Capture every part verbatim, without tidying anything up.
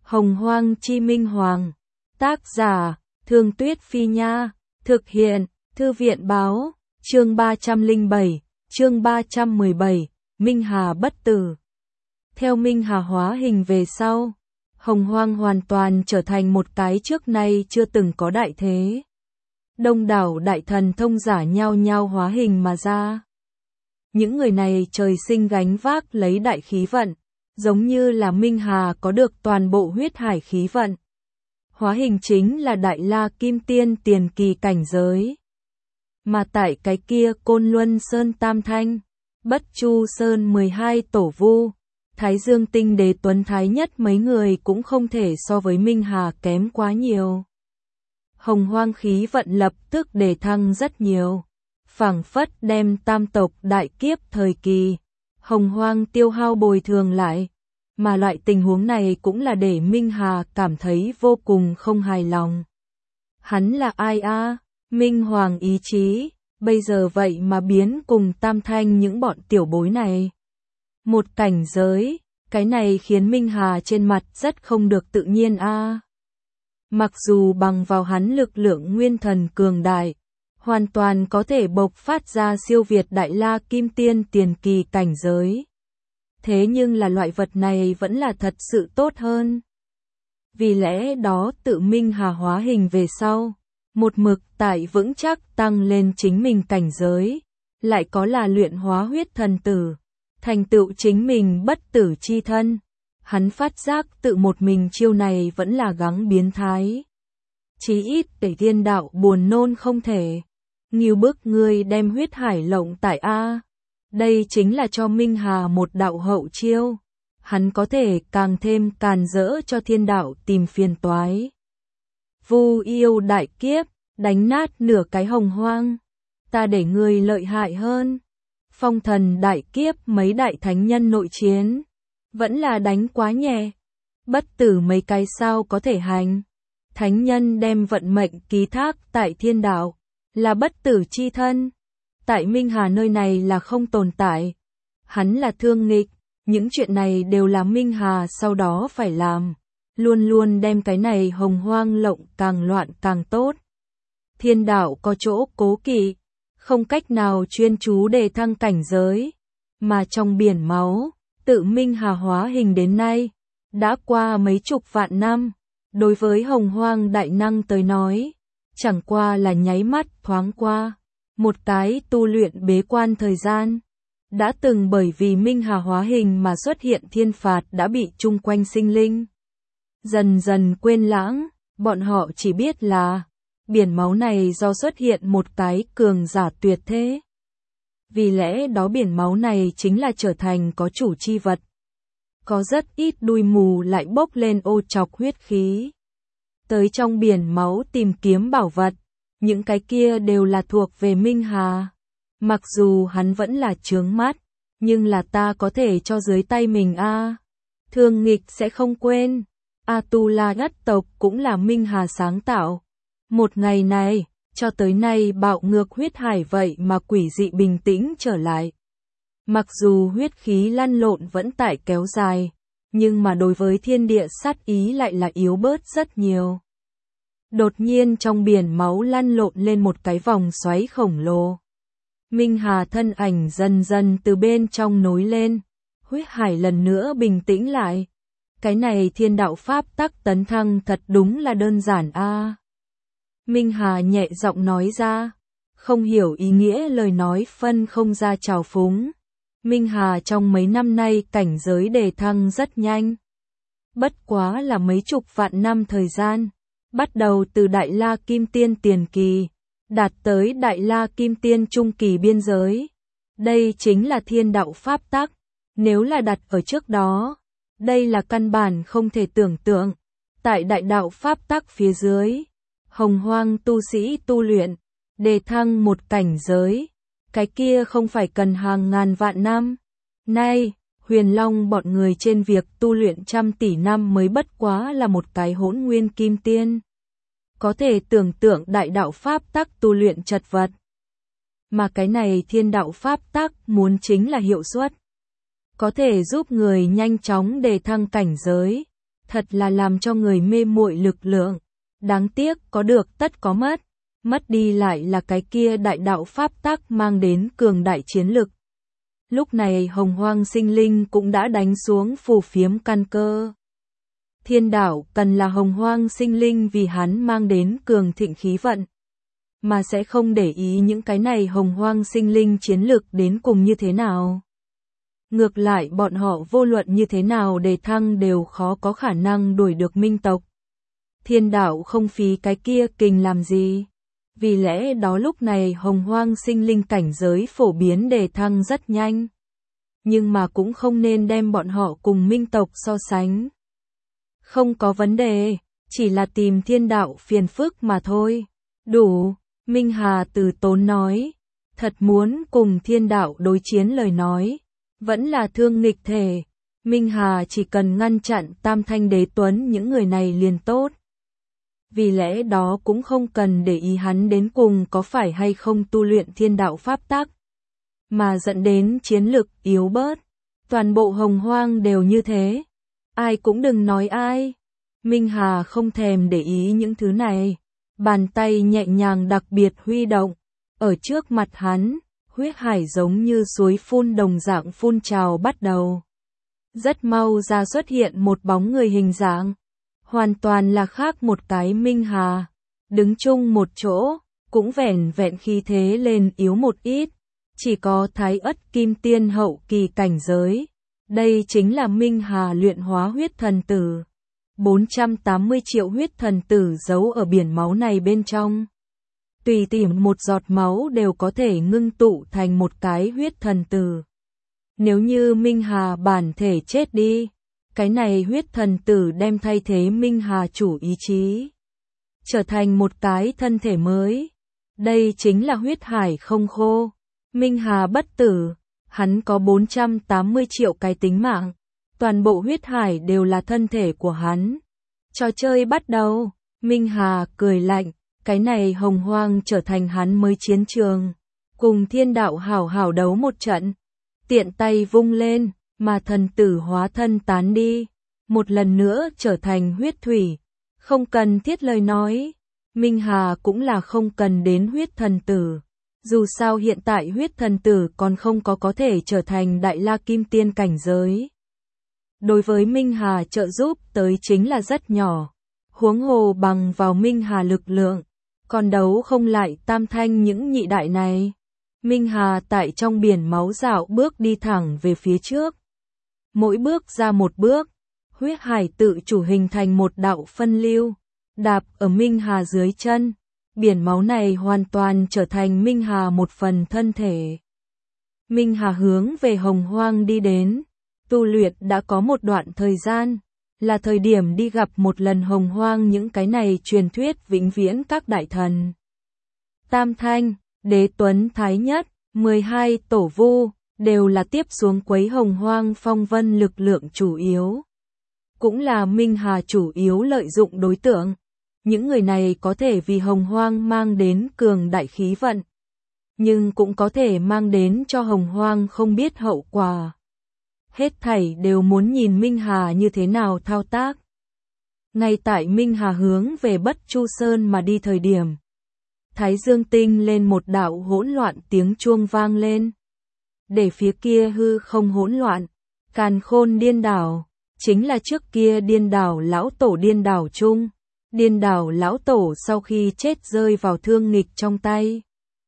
Hồng Hoang Chi Minh Hoàng. Tác giả, Thương Tuyết Phi Nha. Thực hiện, Thư viện Báo. Chương ba trăm lẻ bảy, chương ba trăm mười bảy, Minh Hà bất tử. Theo Minh Hà hóa hình về sau, Hồng Hoang hoàn toàn trở thành một cái trước nay chưa từng có đại thế. Đông đảo đại thần thông giả nhao nhao hóa hình mà ra. Những người này trời sinh gánh vác lấy đại khí vận, giống như là Minh Hà có được toàn bộ huyết hải khí vận. Hóa hình chính là Đại La Kim Tiên tiền kỳ cảnh giới. Mà tại cái kia Côn Luân Sơn Tam Thanh, Bất Chu Sơn mười hai Tổ Vu, Thái Dương Tinh Đế Tuấn Thái nhất mấy người cũng không thể so với Minh Hà kém quá nhiều. Hồng Hoang khí vận lập tức đề thăng rất nhiều, phảng phất đem tam tộc đại kiếp thời kỳ, Hồng Hoang tiêu hao bồi thường lại, mà loại tình huống này cũng là để Minh Hà cảm thấy vô cùng không hài lòng. Hắn là ai a? À? Minh Hoàng ý chí, bây giờ vậy mà biến cùng Tam Thanh những bọn tiểu bối này. Một cảnh giới, cái này khiến Minh Hà trên mặt rất không được tự nhiên a. À? Mặc dù bằng vào hắn lực lượng nguyên thần cường đại, hoàn toàn có thể bộc phát ra siêu việt Đại La Kim Tiên tiền kỳ cảnh giới. Thế nhưng là loại vật này vẫn là thật sự tốt hơn. Vì lẽ đó tự Minh Hà hóa hình về sau, một mực tại vững chắc tăng lên chính mình cảnh giới, lại có là luyện hóa huyết thần tử, thành tựu chính mình bất tử chi thân. Hắn phát giác tự một mình chiêu này vẫn là gắng biến thái. Chí ít để thiên đạo buồn nôn không thể. Nghiêu bức ngươi đem huyết hải lộng tại A. Đây chính là cho Minh Hà một đạo hậu chiêu. Hắn có thể càng thêm càn rỡ cho thiên đạo tìm phiền toái. Vu yêu đại kiếp, đánh nát nửa cái Hồng Hoang. Ta để ngươi lợi hại hơn. Phong thần đại kiếp mấy đại thánh nhân nội chiến. Vẫn là đánh quá nhẹ. Bất tử mấy cái sao có thể hành. Thánh nhân đem vận mệnh ký thác tại thiên đạo, là bất tử chi thân. Tại Minh Hà nơi này là không tồn tại. Hắn là thương nghịch, những chuyện này đều là Minh Hà sau đó phải làm. Luôn luôn đem cái này Hồng Hoang lộng càng loạn càng tốt. Thiên đạo có chỗ cố kỵ, không cách nào chuyên chú đề thăng cảnh giới. Mà trong biển máu, tự Minh Hà hóa hình đến nay, đã qua mấy chục vạn năm. Đối với Hồng Hoang đại năng tới nói, chẳng qua là nháy mắt thoáng qua. Một cái tu luyện bế quan thời gian, đã từng bởi vì Minh Hà hóa hình mà xuất hiện thiên phạt đã bị chung quanh sinh linh dần dần quên lãng, bọn họ chỉ biết là biển máu này do xuất hiện một cái cường giả tuyệt thế. Vì lẽ đó biển máu này chính là trở thành có chủ chi vật. Có rất ít đuôi mù lại bốc lên ô trọc huyết khí. Tới trong biển máu tìm kiếm bảo vật. Những cái kia đều là thuộc về Minh Hà. Mặc dù hắn vẫn là chướng mắt, nhưng là ta có thể cho dưới tay mình a. À. Thương nghịch sẽ không quên. Atula đất tộc cũng là Minh Hà sáng tạo. Một ngày này, cho tới nay bạo ngược huyết hải vậy mà quỷ dị bình tĩnh trở lại. Mặc dù huyết khí lăn lộn vẫn tại kéo dài, nhưng mà đối với thiên địa sát ý lại là yếu bớt rất nhiều. Đột nhiên trong biển máu lăn lộn lên một cái vòng xoáy khổng lồ. Minh Hà thân ảnh dần dần từ bên trong nối lên, huyết hải lần nữa bình tĩnh lại. Cái này thiên đạo pháp tắc tấn thăng thật đúng là đơn giản a. À. Minh Hà nhẹ giọng nói ra, không hiểu ý nghĩa lời nói phân không ra trào phúng. Minh Hà trong mấy năm nay cảnh giới đề thăng rất nhanh. Bất quá là mấy chục vạn năm thời gian. Bắt đầu từ Đại La Kim Tiên tiền kỳ, đạt tới Đại La Kim Tiên trung kỳ biên giới. Đây chính là thiên đạo pháp tắc. Nếu là đặt ở trước đó, đây là căn bản không thể tưởng tượng. Tại đại đạo pháp tắc phía dưới, Hồng Hoang tu sĩ tu luyện, đề thăng một cảnh giới. Cái kia không phải cần hàng ngàn vạn năm. Nay, Huyền Long bọn người trên việc tu luyện trăm tỷ năm mới bất quá là một cái hỗn nguyên kim tiên. Có thể tưởng tượng đại đạo pháp tắc tu luyện chật vật. Mà cái này thiên đạo pháp tắc muốn chính là hiệu suất. Có thể giúp người nhanh chóng đề thăng cảnh giới. thật là làm cho người mê muội lực lượng. Đáng tiếc có được tất có mất, mất đi lại là cái kia đại đạo pháp tắc mang đến cường đại chiến lực. Lúc này Hồng Hoang Sinh Linh cũng đã đánh xuống phù phiếm căn cơ. Thiên đạo cần là Hồng Hoang Sinh Linh vì hắn mang đến cường thịnh khí vận, mà sẽ không để ý những cái này Hồng Hoang Sinh Linh chiến lực đến cùng như thế nào. Ngược lại bọn họ vô luận như thế nào đề thăng đều khó có khả năng đuổi được minh tộc. Thiên đạo không phí cái kia kình làm gì. Vì lẽ đó lúc này Hồng Hoang Sinh Linh cảnh giới phổ biến đề thăng rất nhanh. Nhưng mà cũng không nên đem bọn họ cùng minh tộc so sánh. Không có vấn đề, chỉ là tìm thiên đạo phiền phức mà thôi. Đủ, Minh Hà từ tốn nói. Thật muốn cùng thiên đạo đối chiến lời nói. Vẫn là thương nghịch thể. Minh Hà chỉ cần ngăn chặn Tam Thanh Đế Tuấn những người này liền tốt. Vì lẽ đó cũng không cần để ý hắn đến cùng có phải hay không tu luyện thiên đạo pháp tắc, mà dẫn đến chiến lực yếu bớt. Toàn bộ Hồng Hoang đều như thế. Ai cũng đừng nói ai. Minh Hà không thèm để ý những thứ này. Bàn tay nhẹ nhàng đặc biệt huy động. Ở trước mặt hắn, huyết hải giống như suối phun đồng dạng phun trào bắt đầu. Rất mau ra xuất hiện một bóng người hình dạng. Hoàn toàn là khác một cái Minh Hà. Đứng chung một chỗ, cũng vẻn vẹn khí thế lên yếu một ít. Chỉ có Thái Ất Kim Tiên hậu kỳ cảnh giới. Đây chính là Minh Hà luyện hóa huyết thần tử. bốn trăm tám mươi triệu huyết thần tử giấu ở biển máu này bên trong. Tùy tiện một giọt máu đều có thể ngưng tụ thành một cái huyết thần tử. Nếu như Minh Hà bản thể chết đi, cái này huyết thần tử đem thay thế Minh Hà chủ ý chí, trở thành một cái thân thể mới. Đây chính là huyết hải không khô. Minh Hà bất tử, hắn có bốn trăm tám mươi triệu cái tính mạng. Toàn bộ huyết hải đều là thân thể của hắn. Trò chơi bắt đầu. Minh Hà cười lạnh, cái này Hồng Hoang trở thành hắn mới chiến trường. Cùng thiên đạo hảo hảo đấu một trận. Tiện tay vung lên, mà thần tử hóa thân tán đi. Một lần nữa trở thành huyết thủy. Không cần thiết lời nói. Minh Hà cũng là không cần đến huyết thần tử. Dù sao hiện tại huyết thần tử còn không có có thể trở thành đại la kim tiên cảnh giới. Đối với Minh Hà trợ giúp tới chính là rất nhỏ. Huống hồ bằng vào Minh Hà lực lượng, còn đấu không lại Tam Thanh những nhị đại này. Minh Hà tại trong biển máu dạo bước đi thẳng về phía trước. Mỗi bước ra một bước, huyết hải tự chủ hình thành một đạo phân lưu, đạp ở Minh Hà dưới chân. Biển máu này hoàn toàn trở thành Minh Hà một phần thân thể. Minh Hà hướng về Hồng Hoang đi đến. Tu luyện đã có một đoạn thời gian, là thời điểm đi gặp một lần Hồng Hoang những cái này truyền thuyết vĩnh viễn các đại thần. Tam Thanh, Đế Tuấn Thái Nhất, mười hai tổ vu, đều là tiếp xuống quấy Hồng Hoang phong vân lực lượng chủ yếu. Cũng là Minh Hà chủ yếu lợi dụng đối tượng. Những người này có thể vì Hồng Hoang mang đến cường đại khí vận, nhưng cũng có thể mang đến cho Hồng Hoang không biết hậu quả. Hết thảy đều muốn nhìn Minh Hà như thế nào thao tác. Ngay tại Minh Hà hướng về Bất Chu Sơn mà đi thời điểm, Thái Dương Tinh lên một đạo hỗn loạn tiếng chuông vang lên. Để phía kia hư không hỗn loạn, Càn Khôn điên đảo, chính là trước kia điên đảo lão tổ điên đảo chung. Điên đảo lão tổ sau khi chết rơi vào thương nghịch trong tay.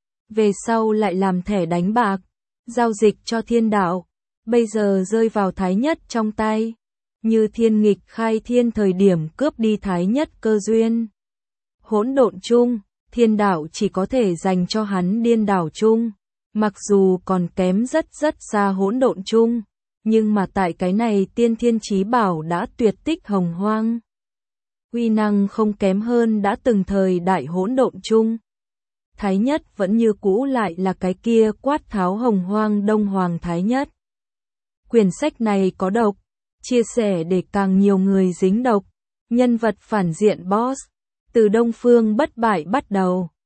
Về sau lại làm thẻ đánh bạc, giao dịch cho thiên đạo. Bây giờ rơi vào Thái Nhất trong tay. Như thiên nghịch khai thiên thời điểm cướp đi Thái Nhất cơ duyên. Hỗn độn chung, thiên đạo chỉ có thể dành cho hắn điên đảo chung. Mặc dù còn kém rất rất xa hỗn độn chung, nhưng mà tại cái này tiên thiên chí bảo đã tuyệt tích Hồng Hoang. Uy năng không kém hơn đã từng thời đại hỗn độn chung. Thái Nhất vẫn như cũ lại là cái kia quát tháo Hồng Hoang Đông Hoàng Thái Nhất. Quyển sách này có độc, chia sẻ để càng nhiều người dính độc. Nhân vật phản diện boss, từ Đông Phương bất bại bắt đầu.